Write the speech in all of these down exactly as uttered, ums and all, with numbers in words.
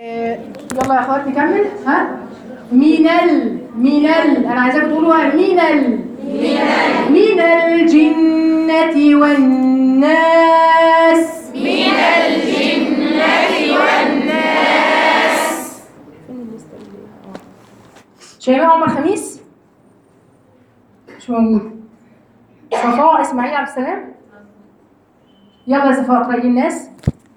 يلا يا اخوات نكمل. ها من ال من ال انا عايزاكم تقولوها من ال من الجنة والناس من الجنة والناس. شيماء عمر خميس مش موجود. صفاء اسماعيل عبد السلام. يلا يا صفاء اقرأي الناس.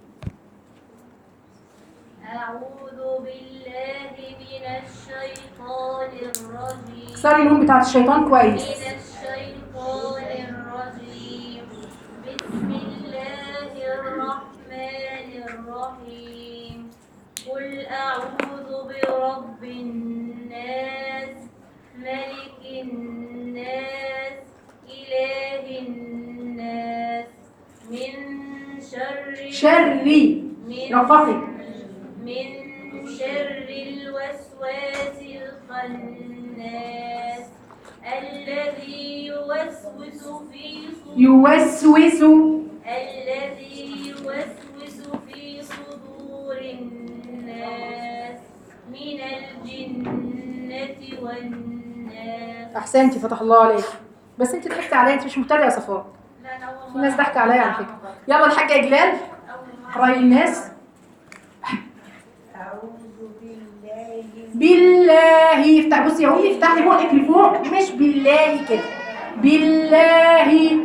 أعوذ بالله من الشيطان الرجيم. اكسري النون بتاعت الشيطان كويس. من الشيطان الرجيم. بسم الله الرحمن الرحيم. قل أعوذ برب الناس ملك الناس إله الناس من شر شري من رفقي من شر الوسواس الخناس الذي يوسوس في صدور يوسوس الذي يوسوس في صدور الناس من الجنة والناس. احسنتي فتح الله عليك. بس انت ضحكتي عليا، انت مش مبتدئه يا صفاء. في ناس ضحكوا عليا على فكره. يلا الحاجه اجلال اقراي الناس. أعوذ بالله بالله افتح. بصي يا امي افتحي بقك لفوق مش بالله كده. بالله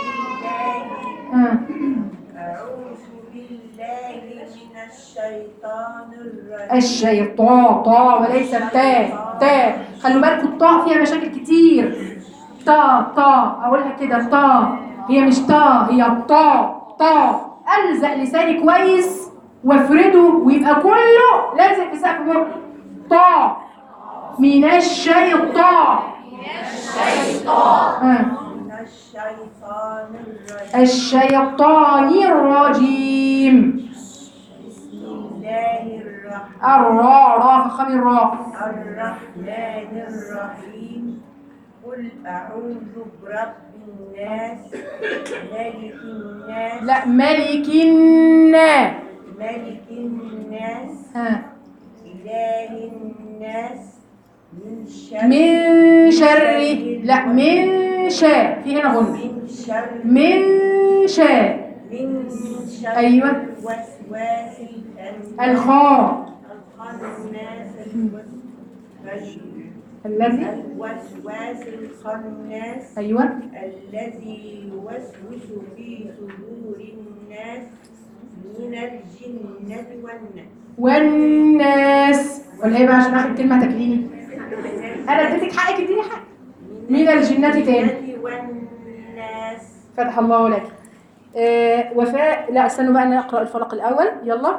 آه. أعوذ بالله من الشيطان الرجيم. الشيطان طا وليس تاء تاء. خلوا بالكم الطاء فيها مشاكل كتير. تا تا اقولها كده تا، هي مش تا هي طا طا. الزق لساني كويس وافرده ويبقى كله لازق في سقف بقي. طا من الشيطان آه. من الشيطان الرجيم. الشيطان الرجيم. بسم الله الرحمن الراء را فخمي الراء. الرحمن الرحيم. قل أعوذ برب الناس ملك الناس لا ملك الناس. ملك الناس ها إله الناس من شر من شر لا من شاء في هنا غنى من شر من شاء من شر أيوة. الوسواس الخاء الخناس الذي الوسواس الخناس أيوة الذي يوسوس في صدور الناس من الجنة والناس. والناس ولا ايه بقى عشان اخد كلمة تكليني. انا اديتك حقك اديني حق. من الجنة تاني. والناس. فتح الله لك. آه وفاء. لا استنوا بقى نقرأ الفلق الأول. يلا.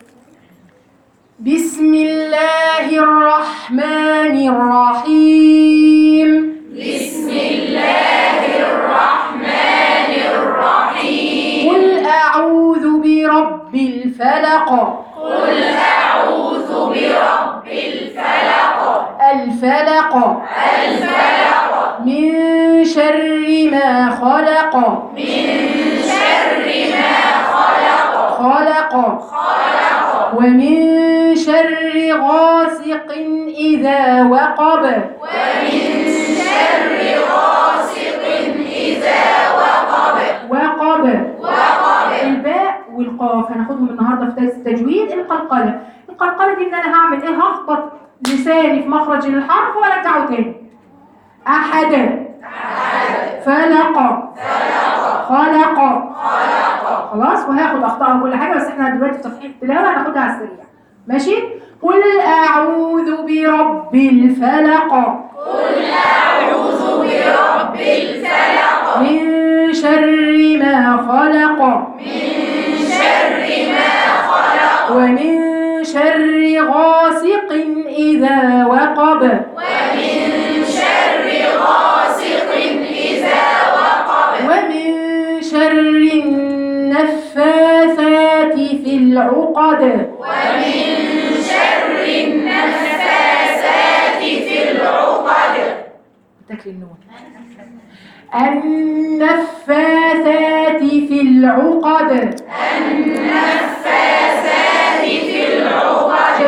بسم الله الرحمن الرحيم. بسم الله الرحمن الرحيم. قل أعوذ برب الفلق. قل أعوذ برب الفلق. الفلق الفلق. من شر ما خلق. من شر ما خلق. خلق خلق. ومن شر غاسق إذا وقب. ومن شر غاسق إذا وقب. وقب وقب. الباء والقاف هناخدهم النهارده في درس التجويد. القلقله القلقله دي ان انا هعمل ايه؟ هخبط لساني في مخرج الحرف وارجعه تاني. احد فلق خلق خلاص. وهاخد اخطاء وكل حاجه، بس احنا دلوقتي في تصحيح التلاوه هناخدها على السريع. ماشي. قل اعوذ برب الفلق. قل أعوذ برب الفلق. من شر ما خلق. من شر ما خلق. ومن شر غاسق إذا وقب. ومن شر غاسق إذا وقب. ومن شر النفاثات في العقد. ومن شر النفاثات في العقد. تكلي النون. النفاثات في العقد. النفاثات في العقد.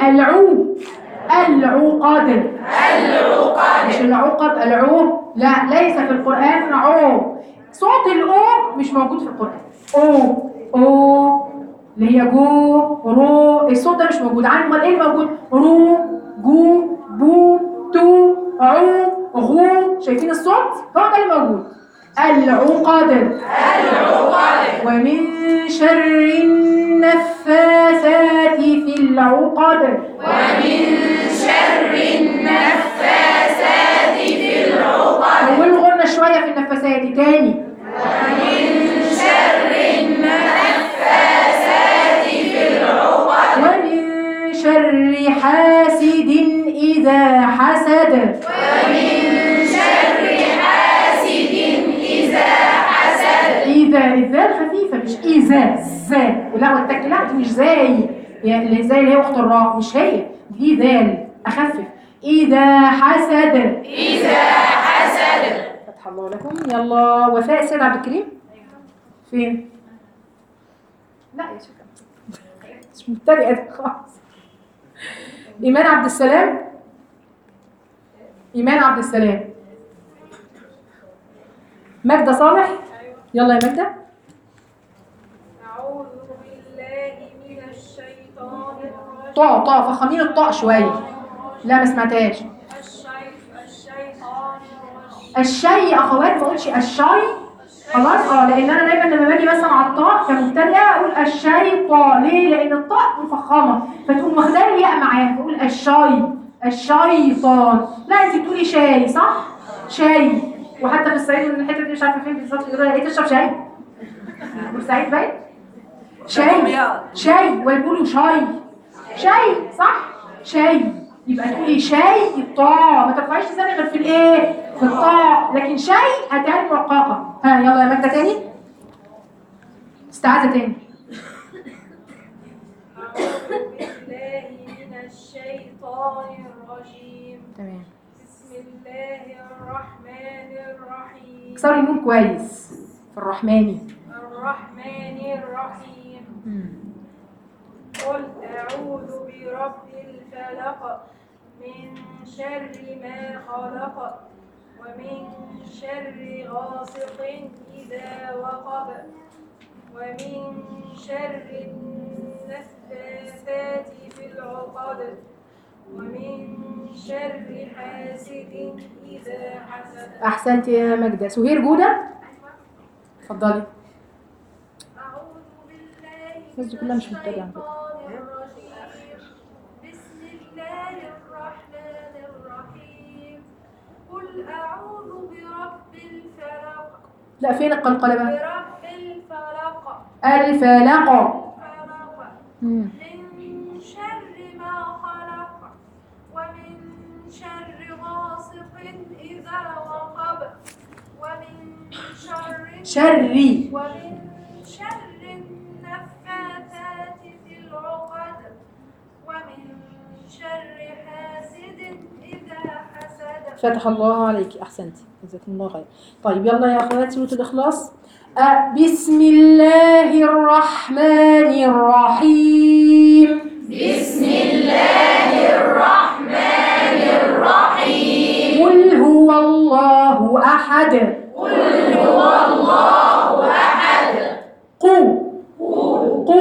العو العقد العقد مش العقد العو، لا ليس في القرآن عو. صوت الأو مش موجود في القرآن. أو أو اللي هي جو رو، الصوت ده مش موجود. عن امال ايه الموجود؟ رو جو بو تو عو غو. شايفين الصوت؟ هو ده اللي موجود. العقد العقد ومن شر النفاثات في العقد ومن شر النفاثات في العقد طولوا غنى شوية في النفاسات تاني. ومن شر النفاثات في العقد ومن شر حاسد إذا حسد ومن شر حاسد إذا حسد. إذا الذال خفيفة مش إذا زا، لا والتك لا دي مش زي يعني اللي زي اللي هي أخت الراء، مش هي دي ذال أخفف. إذا حسد إذا حسد. فتح الله لكم. يلا وفاء السيد عبد الكريم فين؟ لا يا شيخ مش مبتدئة خالص. إيمان عبد السلام إيمان عبد السلام ماجدة صالح يلا يا ماجدة. أعوذ بالله من الشيطان الرجيم. طاء طاء فخمين الطاء شوية. لا ما سمعتهاش. الشيطان الرجيم. الشيء أخوات ما أقولش الشيء خلاص. اه لأن أنا دايما لما باجي مثلا على الطاء كمبتدئة أقول الشيطان. ليه؟ لأن الطاء مفخمة فتقوم واخدة لي ياء معاها فأقول الشيء الشيطان. لا أنت بتقولي شاي صح؟ شاي. وحتى في الصعيد من الحتة دي مش عارفة فين بالظبط يقولوا لها إيه تشرب شاي؟ بورسعيد باين؟ شاي شاي ويقولوا شاي شاي صح؟ شاي. يبقى تقولي شاي الطاء ما ترفعيش لسانك غير في الايه؟ في الطاء. لكن شاي هتلاقي مرققه. ها يلا يا ماجدة تاني. استعاذة تاني. أعوذ بالله من الشيطان الرجيم. تمام. بسم الله الرحمن الرحيم. اكسري النون كويس في الرحماني. الرحمن الرحيم. قل أعوذ برب الفلق من شر ما خلق ومن شر غاسق إذا وقب ومن شر النفاثات في العقد ومن شر حاسد إذا حسد. احسنت يا ماجدة. سهير جودة اتفضلي. أعوذ بالله بس دي كلها مش مبتدئة. بسم الله الرحمن الرحيم. قل أعوذ برب الفلق. لا فين القلقلة بقى؟ برب الفلق. الفلق. فلق. مم. من شر ما خلق ومن شر غاسق إذا وقب ومن شر شري. ومن شر النفاثات في العقد ومن شر حاسد إذا حسد. فتح الله عليك. احسنتي جزاكم الله خير. طيب يلا يا اخوات سورة الاخلاص. أه بسم الله الرحمن الرحيم. بسم الله الرحمن الرحيم. قل هو الله احد. قل هو الله أحد. قو قو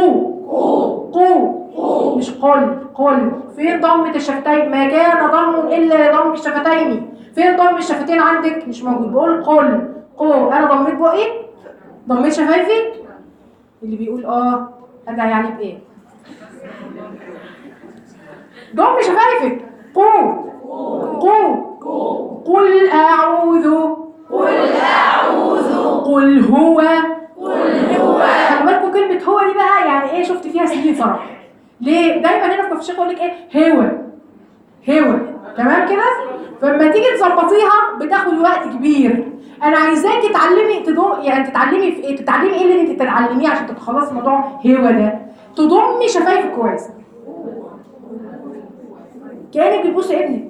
قو مش قل قل. فين ضمة الشفتين؟ ما كان ضم الا لضم الشفتين. فين ضم الشفتين عندك؟ مش موجود. بقول قل قو. انا ضميت بقي؟ ضميت شفايفي؟ اللي بيقول اه ارجع يعني بايه؟ ضم شفايفك. قو قو قل اعوذ قل أعوذ. قل هو. قل هو. خلي بالكم كلمة هو دي بقى يعني ايه؟ شفت فيها سنين صراحة. ليه؟ دايما هنا في كفر الشيخ يقول لك ايه؟ هو هو تمام كده؟ فلما تيجي تظبطيها بتاخد وقت كبير. انا عايزاكي تعلمي تضم يعني تتعلمي في ايه؟ تتعلمي ايه اللي انت تتعلميه عشان تتخلصي موضوع هو ده. تضمي شفايفك كويس. كأنك بتبوسي ابنك.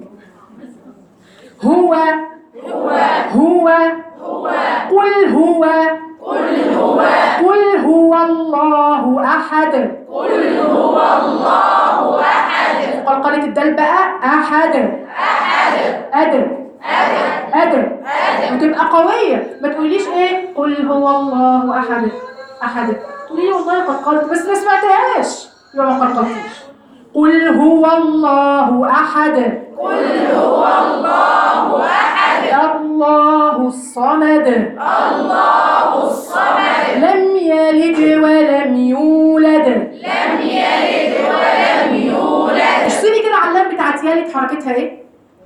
هو هو. هو هو. قل هو قل هو. قل هو الله أحد. قل هو الله أحد. مد الدال بقى أحد أدر أدر وتبقى قوية. ما تقوليش إيه قل هو الله أحد أحد، تقولي والله قلقلت بس ما سمعتهاش يبقى ما قلقلتيش. قل هو الله أحد قل هو الله أحد الله الصمد الله الصمد لم يلد ولم يولد لم يلد ولم يولد. اشتري كده على اللام بتاعت يلد حركتها ايه؟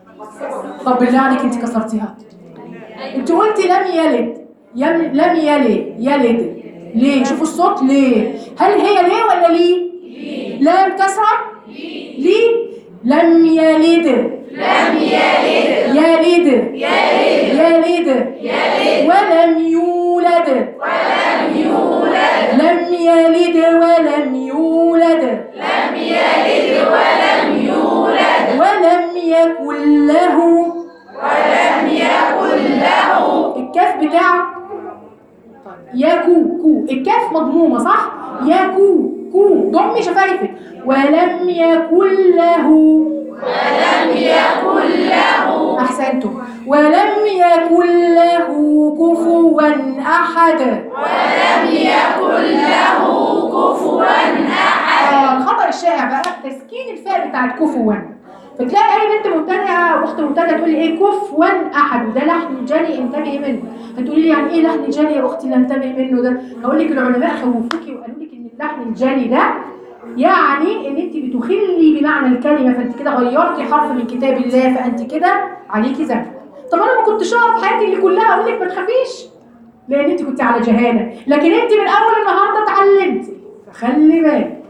طب بالله عليك انت كسرتيها. انت قلتي لم يلد يم لم يلد يلد ليه؟ شوفوا الصوت ليه؟ هل هي ليه ولا ليه؟ لام كسرة؟ ليه؟ لم يلد لم يلد يلد يلد يلد ولم يولد ولم يولد لم يلد ولم يولد لم يلد ولم يولد ولم يكن له ولم يكن له. الكاف بتاعه ياكو كو الكاف مضمومة صح؟ ياكو كو ضمي شفايفك ولم يكن له ولم يكن له أحسنتم ولم يكن له كفوا أحد. ولم يكن له كفوا أحد. آه الخطأ الشائع بقى تسكين الفاء بتاعت كفوا، فتلاقي أي بنت مبتدئة أو أخت مبتدئة تقول لي إيه كفوا أحد وده لحن جلي انتبهي منه. هتقولي لي يعني إيه لحن جلي يا أختي اللي انتبهي منه ده؟ هقول لك العلماء خوفوكي وقالوا لك إن اللحن الجلي ده يعني ان انت بتخلي بمعنى الكلمه، فانت كده غيرتي حرف من كتاب الله فانت كده عليكي ذنب. طب انا ما كنتش اعرف حياتي اللي كلها اقول لك ما تخافيش لان انت كنت على جهاله، لكن انت من اول النهارده اتعلمتي فخلي بالك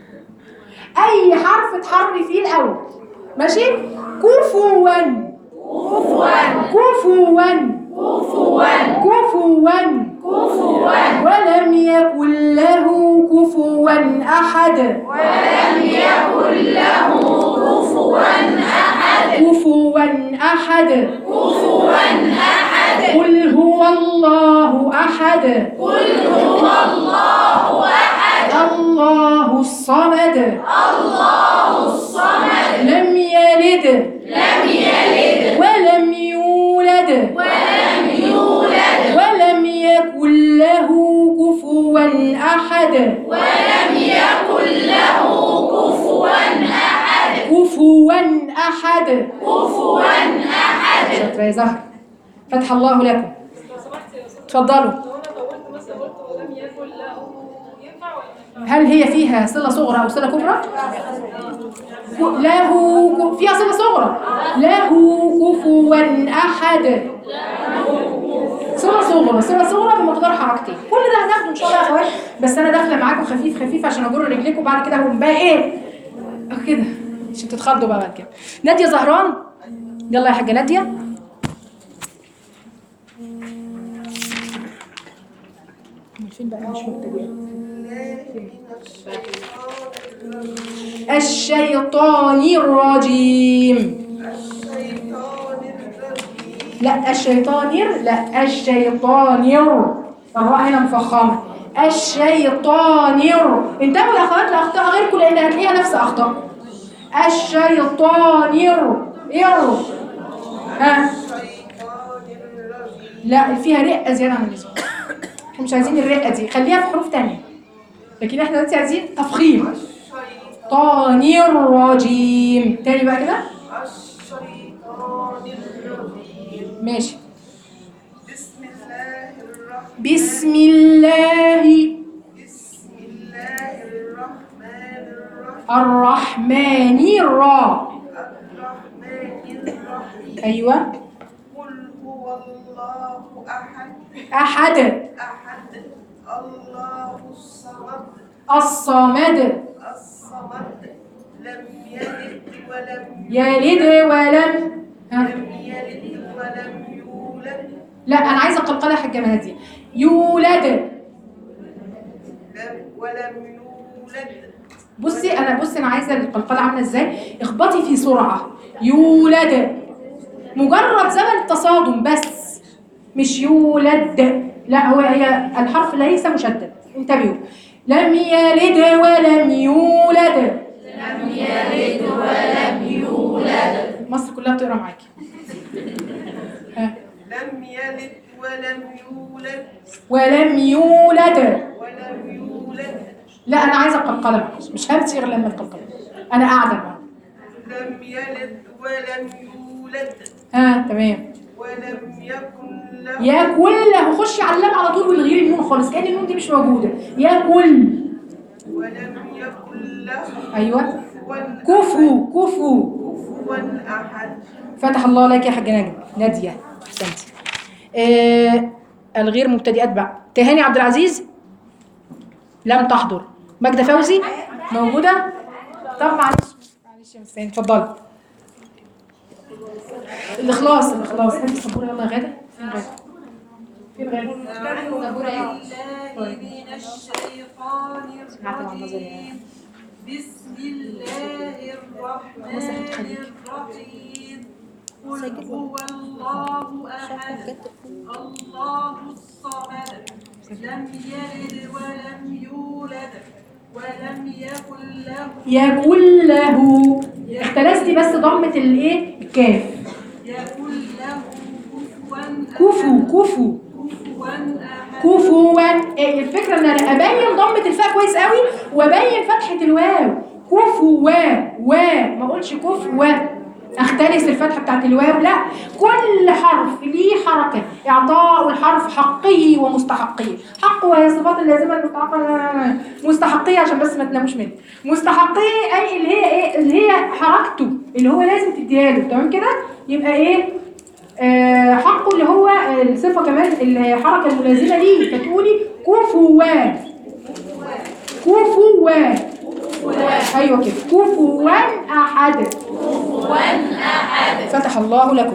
اي حرف اتحري فيه الاول ماشي. كفوا كفوا كفوا كفوا كفوا كفوا ولم يكن له كفوا أحد ولم يكن له كفوا أحد كفوا أحد كفوا أحد. قل هو الله أحد قل هو الله أحد الله الصمد الله الصمد لم يلد لم يلد ولم يولد ولم يولد ولم يكن له كفوا أحد ولم يكن له كفوا أحد كفوا أحد. كفوا أحد. شاطرة يا زهر فتح الله لكم. اتفضلوا. هل هي فيها صلة صغرى أو صلة كبرى؟ له ك- فيها صلة صغرى له كفوا أحد صلة صغرى صلة صغرى بمقدار حركتين. كل ده هناخده إن شاء الله يا أخوات، بس أنا داخلة معاكم خفيف خفيف عشان أجر رجليكم وبعد كده هقوم بقى إيه كده عشان تتخضوا بقى بعد كده. نادية زهران يلا يا حاجة نادية. فين بقى مش مبتدئة الشيطان الرجيم. لا الشيطان لا الشيطان الراء هنا مفخمة. الشيطان انتبهوا يا اخوات لاخطاء غيركم لان هتلاقيها نفس اخطاء. الشيطان ير ها لا فيها رقة زيادة عن اللزوم. احنا مش عايزين الرقة دي، خليها في حروف تانية، لكن احنا دلوقتي عايزين تفخيم. طان الرجيم تاني بقى كده. الشيطان الرجيم. ماشي. بسم الله الرحمن بسم الله بسم الله الرحمن الرحيم. الرحمن الرا الرحمن الرحيم. ايوه. قل هو الله أحد احد أحد الله الصمد الصمد الصمد لم يلد ولم يلد ولم ها. لم يلد ولم يولد لا انا عايزه القلقله يا حاجه مهدي. يولد لم ولم يولد. بصي انا بصي انا عايزه القلقله عامله ازاي. اخبطي في سرعه. يولد مجرد زمن تصادم بس مش يولد. لا هو هي الحرف ليس مشدد انتبهوا. لم يلد ولم يولد لم يلد ولم تقرا معاكي. ها. لم يلد ولم يولد ولم يولد. ولم يولد لا انا عايزه القلقله معلش، مش همشي غير لما القلقله. انا قاعده بقى. لم يلد ولم يولد ها تمام. ولم يكن له ياكل له، خشي على اللام على طول والغير النون خالص، كأن النون دي مش موجوده. ياكل. ولم يكن له ايوه. كفوا كفو كفو. كفوا أحد. فتح الله لك يا حاجه نجم ناديه، احسنتي. آه الغير مبتدئات بقى. تهاني عبد العزيز لم تحضر. ماجده فوزي موجوده؟ طب معلش معلش يا مستني، اتفضلي. الاخلاص الاخلاص. هاتي السبوره يلا يا غاده. فين غاده؟ فين غاده؟ بالله من الشيطان الرجيم. بسم الله الرحمن الرحيم. قل هو الله أحد الله الصمد لم يلد ولم يولد ولم يكن له يكن له. اختلستي بس ضمه الايه؟ الكاف. يكن له كفو كفوا كفو كفوا أحد. كفوا. إيه الفكره؟ ان انا ابين ضمه الفاء كويس قوي وابين فتحه الواو. كفوا و ما اقولش كفوا اختلس الفتحه بتاعت الواو، لا، كل حرف ليه حركه. اعطاء الحرف حقه ومستحقيه. حق وهي الصفات اللازمه المستحقه، مستحقيه عشان بس ما تناموش مني. مستحقيه اي اللي هي ايه؟ اللي هي حركته اللي هو لازم تديها له، تمام كده؟ يبقى ايه؟ آه حقه اللي هو الصفه كمان الحركه الملازمه ليه، فتقولي كفوا كفوا. ايوه كده، كفوا احد. كفوا أحد. فتح الله لكم.